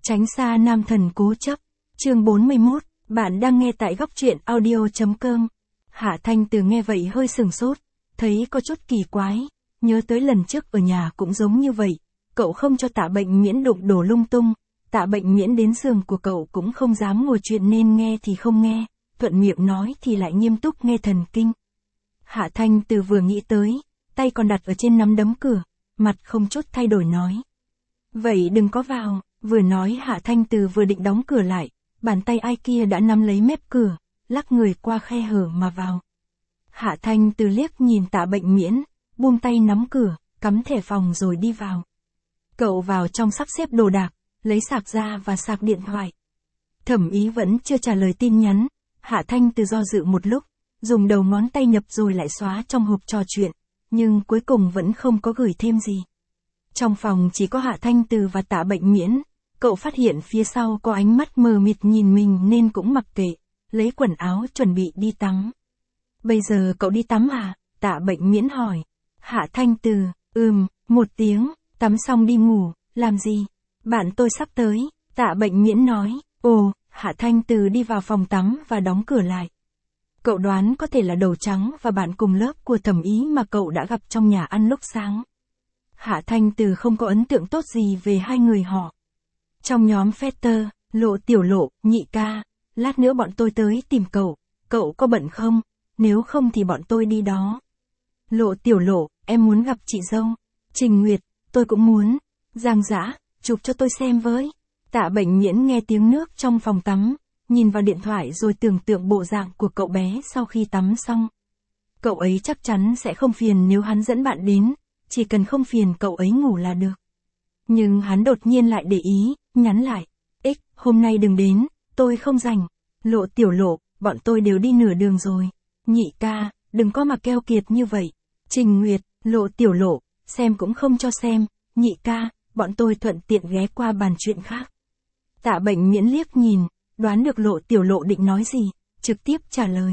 Tránh xa nam thần cố chấp. Chương 41, bạn đang nghe tại góc truyện audio.com. Hạ Thanh Từ nghe vậy hơi sừng sốt, thấy có chút kỳ quái, nhớ tới lần trước ở nhà cũng giống như vậy, cậu không cho Tạ Bệnh Miễn đụng đổ lung tung, Tạ Bệnh Miễn đến giường của cậu cũng không dám ngồi chuyện nên nghe thì không nghe, thuận miệng nói thì lại nghiêm túc nghe thần kinh. Hạ Thanh Từ vừa nghĩ tới, tay còn đặt ở trên nắm đấm cửa, mặt không chút thay đổi nói. Vậy đừng có vào, vừa nói Hạ Thanh Từ vừa định đóng cửa lại, bàn tay ai kia đã nắm lấy mép cửa, lắc người qua khe hở mà vào. Hạ Thanh Từ liếc nhìn Tạ Bệnh Miễn, buông tay nắm cửa, cắm thẻ phòng rồi đi vào. Cậu vào trong sắp xếp đồ đạc, lấy sạc ra và sạc điện thoại. Thẩm Ý vẫn chưa trả lời tin nhắn, Hạ Thanh Từ do dự một lúc, dùng đầu ngón tay nhập rồi lại xóa trong hộp trò chuyện, nhưng cuối cùng vẫn không có gửi thêm gì. Trong phòng chỉ có Hạ Thanh Từ và Tạ Bệnh Miễn, cậu phát hiện phía sau có ánh mắt mờ mịt nhìn mình nên cũng mặc kệ, lấy quần áo chuẩn bị đi tắm. Bây giờ cậu đi tắm à? Tạ Bệnh Miễn hỏi. Hạ Thanh Từ, một tiếng, tắm xong đi ngủ, làm gì? Bạn tôi sắp tới, Tạ Bệnh Miễn nói. Ồ, Hạ Thanh Từ đi vào phòng tắm và đóng cửa lại. Cậu đoán có thể là Đầu Trắng và bạn cùng lớp của Thẩm Ý mà cậu đã gặp trong nhà ăn lúc sáng. Hạ Thanh Từ không có ấn tượng tốt gì về hai người họ. Trong nhóm Fetter, Lộ Tiểu Lộ, Nhị Ca, lát nữa bọn tôi tới tìm cậu có bận không? Nếu không thì bọn tôi đi đó. Lộ Tiểu Lộ, em muốn gặp chị dâu. Trình Nguyệt, tôi cũng muốn. Giang Dã, chụp cho tôi xem với. Tạ Bệnh Miễn nghe tiếng nước trong phòng tắm, nhìn vào điện thoại rồi tưởng tượng bộ dạng của cậu bé sau khi tắm xong. Cậu ấy chắc chắn sẽ không phiền nếu hắn dẫn bạn đến, chỉ cần không phiền cậu ấy ngủ là được. Nhưng hắn đột nhiên lại để ý, nhắn lại. Hôm nay đừng đến, tôi không rảnh. Lộ Tiểu Lộ, bọn tôi đều đi nửa đường rồi. Nhị Ca, đừng có mà keo kiệt như vậy. Trình Nguyệt, Lộ Tiểu Lộ, xem cũng không cho xem. Nhị Ca, bọn tôi thuận tiện ghé qua bàn chuyện khác. Tạ Bệnh Miễn liếc nhìn, đoán được Lộ Tiểu Lộ định nói gì, trực tiếp trả lời.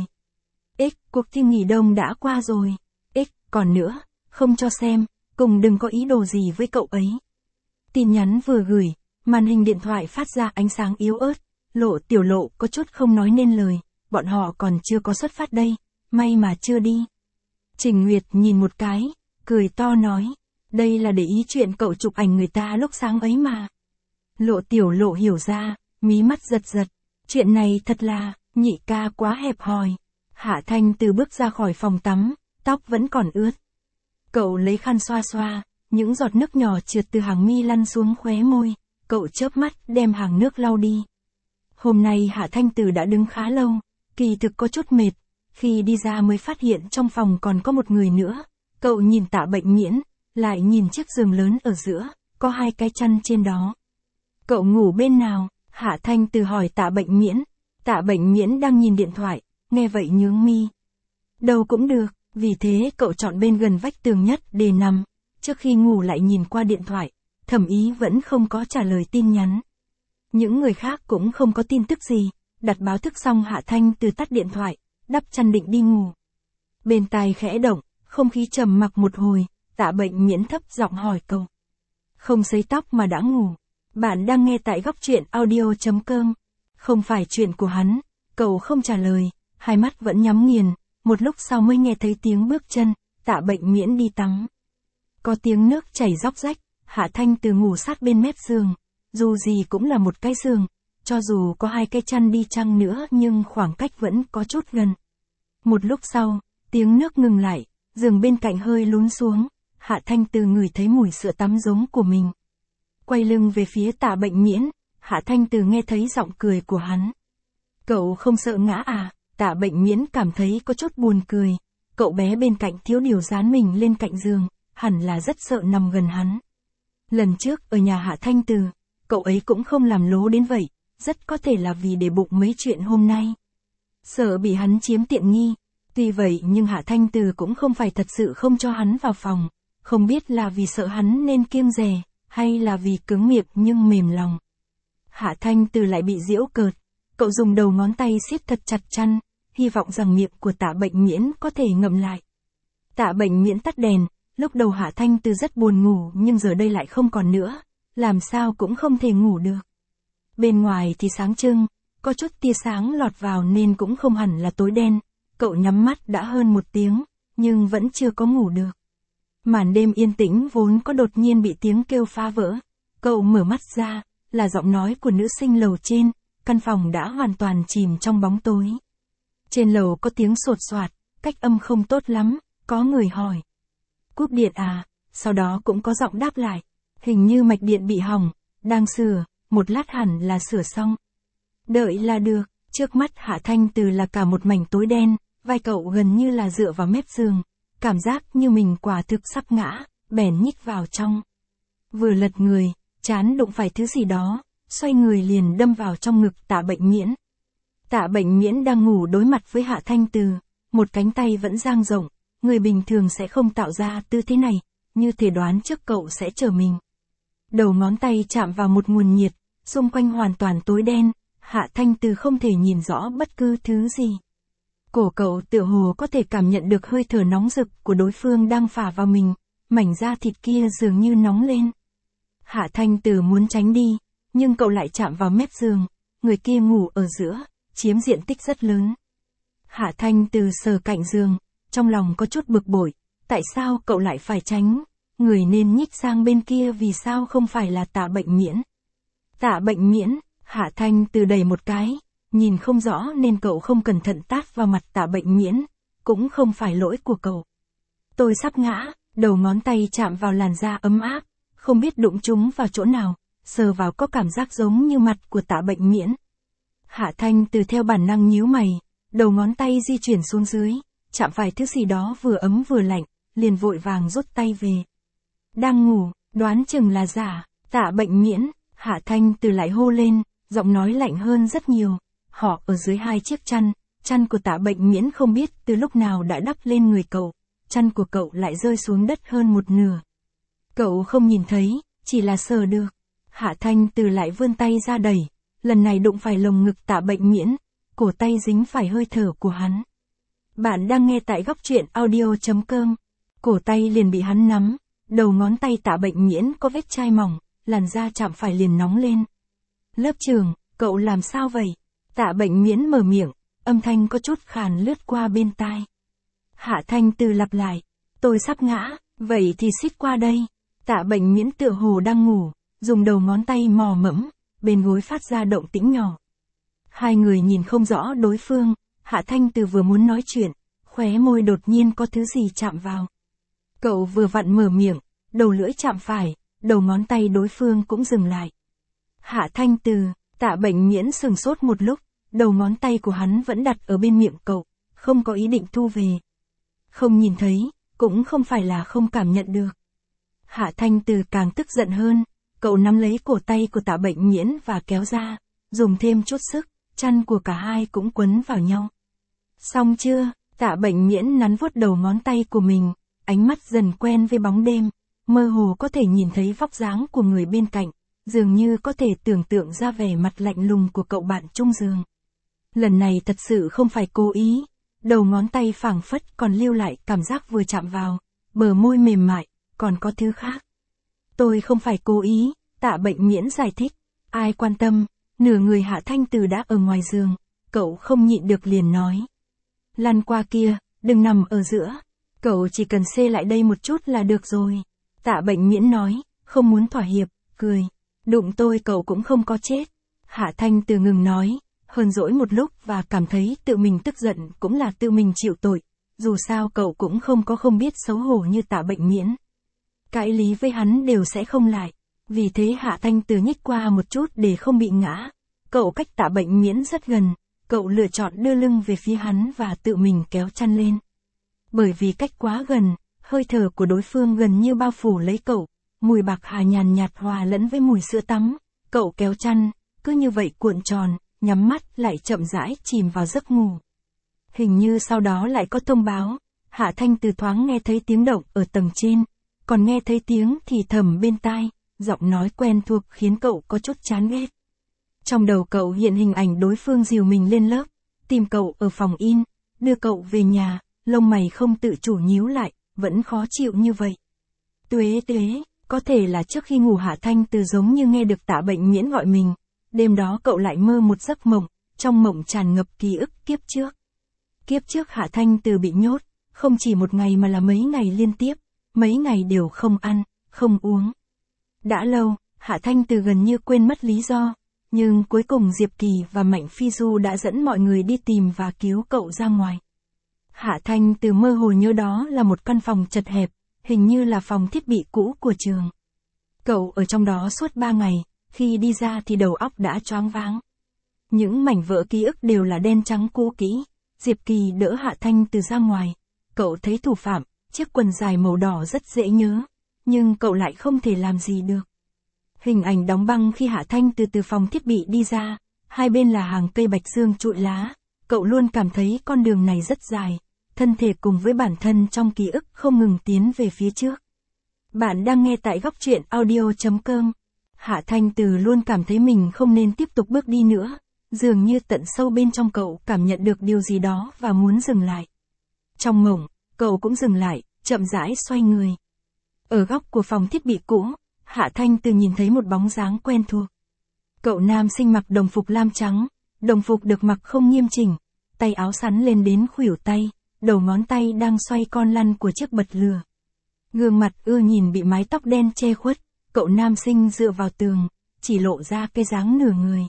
Cuộc thi nghỉ đông đã qua rồi. Còn nữa, không cho xem, cùng đừng có ý đồ gì với cậu ấy. Tin nhắn vừa gửi, màn hình điện thoại phát ra ánh sáng yếu ớt, Lộ Tiểu Lộ có chút không nói nên lời, bọn họ còn chưa có xuất phát đây, may mà chưa đi. Trình Nguyệt nhìn một cái, cười to nói, đây là để ý chuyện cậu chụp ảnh người ta lúc sáng ấy mà. Lộ Tiểu Lộ hiểu ra, mí mắt giật giật, chuyện này thật là, Nhị Ca quá hẹp hòi. Hạ Thanh Từ bước ra khỏi phòng tắm, tóc vẫn còn ướt. Cậu lấy khăn xoa xoa, những giọt nước nhỏ trượt từ hàng mi lăn xuống khóe môi, cậu chớp mắt đem hàng nước lau đi. Hôm nay Hạ Thanh Từ đã đứng khá lâu, kỳ thực có chút mệt, khi đi ra mới phát hiện trong phòng còn có một người nữa. Cậu nhìn Tạ Bệnh Miễn, lại nhìn chiếc giường lớn ở giữa, có hai cái chăn trên đó. Cậu ngủ bên nào? Hạ Thanh Từ hỏi Tạ Bệnh Miễn. Tạ Bệnh Miễn đang nhìn điện thoại, nghe vậy nhướng mi. Đâu cũng được, vì thế cậu chọn bên gần vách tường nhất để nằm. Trước khi ngủ lại nhìn qua điện thoại, Thẩm Ý vẫn không có trả lời tin nhắn. Những người khác cũng không có tin tức gì, đặt báo thức xong Hạ Thanh Từ tắt điện thoại, đắp chăn định đi ngủ. Bên tai khẽ động, không khí trầm mặc một hồi, Tạ Bệnh Miễn thấp giọng hỏi cậu. Không sấy tóc mà đã ngủ. Bạn đang nghe tại góc truyện audio.com. Không phải chuyện của hắn, cậu không trả lời, hai mắt vẫn nhắm nghiền, một lúc sau mới nghe thấy tiếng bước chân, Tạ Bệnh Miễn đi tắm. Có tiếng nước chảy róc rách, Hạ Thanh Từ ngủ sát bên mép giường, dù gì cũng là một cái giường, cho dù có hai cái chăn đi chăng nữa nhưng khoảng cách vẫn có chút gần. Một lúc sau, tiếng nước ngừng lại, giường bên cạnh hơi lún xuống, Hạ Thanh Từ ngửi thấy mùi sữa tắm giống của mình. Quay lưng về phía Tạ Bệnh Miễn, Hạ Thanh Từ nghe thấy giọng cười của hắn. Cậu không sợ ngã à? Tạ Bệnh Miễn cảm thấy có chút buồn cười, cậu bé bên cạnh thiếu điều dán mình lên cạnh giường, hẳn là rất sợ nằm gần hắn. Lần trước ở nhà Hạ Thanh Từ, cậu ấy cũng không làm lố đến vậy, rất có thể là vì để bụng mấy chuyện hôm nay. Sợ bị hắn chiếm tiện nghi, tuy vậy nhưng Hạ Thanh Từ cũng không phải thật sự không cho hắn vào phòng, không biết là vì sợ hắn nên kiêng dè, hay là vì cứng miệng nhưng mềm lòng. Hạ Thanh Từ lại bị giễu cợt, cậu dùng đầu ngón tay siết thật chặt chăn, hy vọng rằng miệng của Tạ Bệnh Miễn có thể ngậm lại. Tạ Bệnh Miễn tắt đèn, lúc đầu Hạ Thanh Từ rất buồn ngủ nhưng giờ đây lại không còn nữa, làm sao cũng không thể ngủ được. Bên ngoài thì sáng trưng, có chút tia sáng lọt vào nên cũng không hẳn là tối đen. Cậu nhắm mắt đã hơn 1 tiếng, nhưng vẫn chưa có ngủ được. Màn đêm yên tĩnh vốn có đột nhiên bị tiếng kêu phá vỡ. Cậu mở mắt ra, là giọng nói của nữ sinh lầu trên, căn phòng đã hoàn toàn chìm trong bóng tối. Trên lầu có tiếng sột soạt, cách âm không tốt lắm, có người hỏi. Cúp điện à? Sau đó cũng có giọng đáp lại. Hình như mạch điện bị hỏng, đang sửa, một lát hẳn là sửa xong. Đợi là được, trước mắt Hạ Thanh Từ là cả một mảnh tối đen, vai cậu gần như là dựa vào mép giường. Cảm giác như mình quả thực sắp ngã, bèn nhích vào trong. Vừa lật người, trán đụng phải thứ gì đó, xoay người liền đâm vào trong ngực Tạ Bệnh Miễn. Tạ Bệnh Miễn đang ngủ đối mặt với Hạ Thanh Từ, một cánh tay vẫn dang rộng, người bình thường sẽ không tạo ra tư thế này, như thể đoán trước cậu sẽ chờ mình. Đầu ngón tay chạm vào một nguồn nhiệt, xung quanh hoàn toàn tối đen, Hạ Thanh Từ không thể nhìn rõ bất cứ thứ gì. Cổ cậu tựa hồ có thể cảm nhận được hơi thở nóng rực của đối phương đang phả vào mình, mảnh da thịt kia dường như nóng lên. Hạ Thanh Từ muốn tránh đi, nhưng cậu lại chạm vào mép giường, người kia ngủ ở giữa, chiếm diện tích rất lớn. Hạ Thanh Từ sờ cạnh giường, trong lòng có chút bực bội, tại sao cậu lại phải tránh, người nên nhích sang bên kia vì sao không phải là Tạ Bệnh Miễn. Tạ Bệnh Miễn, Hạ Thanh Từ đẩy một cái, nhìn không rõ nên cậu không cẩn thận tát vào mặt Tạ Bệnh Miễn, cũng không phải lỗi của cậu. Tôi sắp ngã, đầu ngón tay chạm vào làn da ấm áp, không biết đụng chúng vào chỗ nào, sờ vào có cảm giác giống như mặt của Tạ Bệnh Miễn. Hạ Thanh Từ theo bản năng nhíu mày, đầu ngón tay di chuyển xuống dưới, chạm phải thứ gì đó vừa ấm vừa lạnh, liền vội vàng rút tay về. Đang ngủ, đoán chừng là giả, Tạ Bệnh Miễn, Hạ Thanh Từ lại hô lên, giọng nói lạnh hơn rất nhiều. Họ ở dưới 2 chiếc chăn của Tạ Bệnh Miễn không biết từ lúc nào đã đắp lên người cậu, chăn của cậu lại rơi xuống đất hơn 1/2. Cậu không nhìn thấy, chỉ là sờ được. Hạ Thanh Từ lại vươn tay ra đẩy, lần này đụng phải lồng ngực Tạ Bệnh Miễn, cổ tay dính phải hơi thở của hắn. Bạn đang nghe tại góc truyện audio.com, cổ tay liền bị hắn nắm, đầu ngón tay Tạ Bệnh Miễn có vết chai mỏng, làn da chạm phải liền nóng lên. Lớp trưởng, cậu làm sao vậy? Tạ Bệnh Miễn mở miệng, âm thanh có chút khàn lướt qua bên tai. Hạ Thanh Từ lặp lại, tôi sắp ngã, vậy thì xích qua đây. Tạ Bệnh Miễn tựa hồ đang ngủ, dùng đầu ngón tay mò mẫm, bên gối phát ra động tĩnh nhỏ. Hai người nhìn không rõ đối phương, Hạ Thanh Từ vừa muốn nói chuyện, khóe môi đột nhiên có thứ gì chạm vào. Cậu vừa vặn mở miệng, đầu lưỡi chạm phải, đầu ngón tay đối phương cũng dừng lại. Hạ Thanh Từ, Tạ Bệnh Miễn sừng sốt một lúc, đầu ngón tay của hắn vẫn đặt ở bên miệng cậu, không có ý định thu về. Không nhìn thấy, cũng không phải là không cảm nhận được. Hạ Thanh Từ càng tức giận hơn, cậu nắm lấy cổ tay của Tạ Bệnh Miễn và kéo ra, dùng thêm chút sức, chăn của cả hai cũng quấn vào nhau. Xong chưa? Tạ Bệnh Miễn nắn vuốt đầu ngón tay của mình, ánh mắt dần quen với bóng đêm, mơ hồ có thể nhìn thấy vóc dáng của người bên cạnh, dường như có thể tưởng tượng ra vẻ mặt lạnh lùng của cậu bạn chung giường. Lần này thật sự không phải cố ý, đầu ngón tay phảng phất còn lưu lại cảm giác vừa chạm vào, bờ môi mềm mại, còn có thứ khác. Tôi không phải cố ý, Tạ Bệnh Miễn giải thích, ai quan tâm, nửa người Hạ Thanh Từ đã ở ngoài giường, cậu không nhịn được liền nói. Lăn qua kia, đừng nằm ở giữa, cậu chỉ cần xê lại đây một chút là được rồi. Tạ Bệnh Miễn nói, không muốn thỏa hiệp, cười, đụng tôi cậu cũng không có chết. Hạ Thanh Từ ngừng nói, hờn dỗi một lúc và cảm thấy tự mình tức giận cũng là tự mình chịu tội, dù sao cậu cũng không biết xấu hổ như Tạ Bệnh Miễn. Cãi lý với hắn đều sẽ không lại, vì thế Hạ Thanh Từ nhích qua một chút để không bị ngã. Cậu cách Tạ Bệnh Miễn rất gần, cậu lựa chọn đưa lưng về phía hắn và tự mình kéo chăn lên. Bởi vì cách quá gần, hơi thở của đối phương gần như bao phủ lấy cậu, mùi bạc hà nhàn nhạt hòa lẫn với mùi sữa tắm, cậu kéo chăn, cứ như vậy cuộn tròn, nhắm mắt lại chậm rãi chìm vào giấc ngủ. Hình như sau đó lại có thông báo, Hạ Thanh Từ thoáng nghe thấy tiếng động ở tầng trên, còn nghe thấy tiếng thì thầm bên tai, giọng nói quen thuộc khiến cậu có chút chán ghét. Trong đầu cậu hiện hình ảnh đối phương dìu mình lên lớp, tìm cậu ở phòng in, đưa cậu về nhà, lông mày không tự chủ nhíu lại, vẫn khó chịu như vậy. Tuế, có thể là trước khi ngủ Hạ Thanh Từ giống như nghe được Tạ Bệnh Miễn gọi mình, Đêm đó cậu lại mơ một giấc mộng, trong mộng tràn ngập ký ức kiếp trước. Kiếp trước Hạ Thanh Từ bị nhốt, không chỉ một ngày mà là mấy ngày liên tiếp, mấy ngày đều không ăn, không uống. Đã lâu, Hạ Thanh Từ gần như quên mất lý do, nhưng cuối cùng Diệp Kỳ và Mạnh Phi Du đã dẫn mọi người đi tìm và cứu cậu ra ngoài. Hạ Thanh Từ mơ hồ nhớ đó là một căn phòng chật hẹp, hình như là phòng thiết bị cũ của trường. Cậu ở trong đó suốt 3 ngày, khi đi ra thì đầu óc đã choáng váng. Những mảnh vỡ ký ức đều là đen trắng cũ kỹ. Diệp Kỳ đỡ Hạ Thanh Từ ra ngoài. Cậu thấy thủ phạm, chiếc quần dài màu đỏ rất dễ nhớ, nhưng cậu lại không thể làm gì được. Hình ảnh đóng băng khi Hạ Thanh từ phòng thiết bị đi ra, hai bên là hàng cây bạch dương trụi lá. Cậu luôn cảm thấy con đường này rất dài, thân thể cùng với bản thân trong ký ức không ngừng tiến về phía trước. Bạn đang nghe tại góc truyện audio.com. Hạ Thanh Từ luôn cảm thấy mình không nên tiếp tục bước đi nữa, dường như tận sâu bên trong cậu cảm nhận được điều gì đó và muốn dừng lại. Trong mộng, cậu cũng dừng lại, chậm rãi xoay người. Ở góc của phòng thiết bị cũ, Hạ Thanh Từ nhìn thấy một bóng dáng quen thuộc. Cậu nam sinh mặc đồng phục lam trắng, đồng phục được mặc không nghiêm chỉnh, tay áo sắn lên đến khuỷu tay, đầu ngón tay đang xoay con lăn của chiếc bật lửa. Gương mặt ưa nhìn bị mái tóc đen che khuất, cậu nam sinh dựa vào tường, chỉ lộ ra cái dáng nửa người.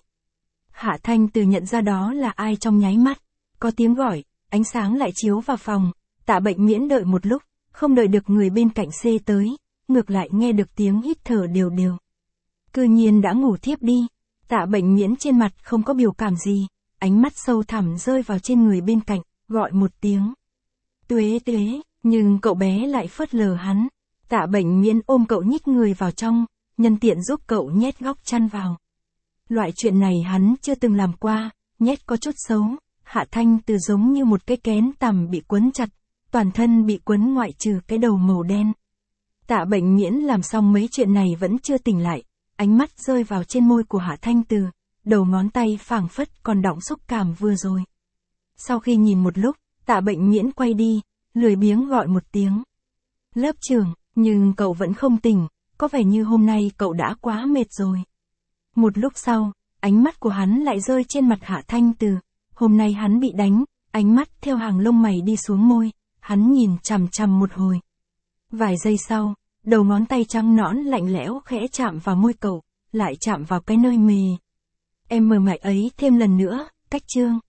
Hạ Thanh Từ nhận ra đó là ai trong nháy mắt, có tiếng gọi, ánh sáng lại chiếu vào phòng, Tạ Bệnh Miễn đợi một lúc, không đợi được người bên cạnh xê tới, ngược lại nghe được tiếng hít thở đều đều. Cư nhiên đã ngủ thiếp đi, Tạ Bệnh Miễn trên mặt không có biểu cảm gì, ánh mắt sâu thẳm rơi vào trên người bên cạnh, gọi một tiếng. Tuế tuế, nhưng cậu bé lại phớt lờ hắn. Tạ Bệnh Miễn ôm cậu nhích người vào trong, nhân tiện giúp cậu nhét góc chăn vào. Loại chuyện này hắn chưa từng làm qua, nhét có chút xấu. Hạ Thanh Từ giống như một cái kén tằm bị quấn chặt, toàn thân bị quấn ngoại trừ cái đầu màu đen. Tạ Bệnh Miễn làm xong mấy chuyện này vẫn chưa tỉnh lại, ánh mắt rơi vào trên môi của Hạ Thanh Từ, đầu ngón tay phảng phất còn đọng xúc cảm vừa rồi. Sau khi nhìn một lúc, Tạ Bệnh Miễn quay đi, lười biếng gọi một tiếng. Lớp trưởng, nhưng cậu vẫn không tỉnh, có vẻ như hôm nay cậu đã quá mệt rồi. Một lúc sau, ánh mắt của hắn lại rơi trên mặt Hạ Thanh Từ. Hôm nay hắn bị đánh, ánh mắt theo hàng lông mày đi xuống môi, hắn nhìn chằm chằm một hồi. Vài giây sau, đầu ngón tay trắng nõn lạnh lẽo khẽ chạm vào môi cậu, lại chạm vào cái nơi mề. Em mờ mày ấy thêm lần nữa, cách chương.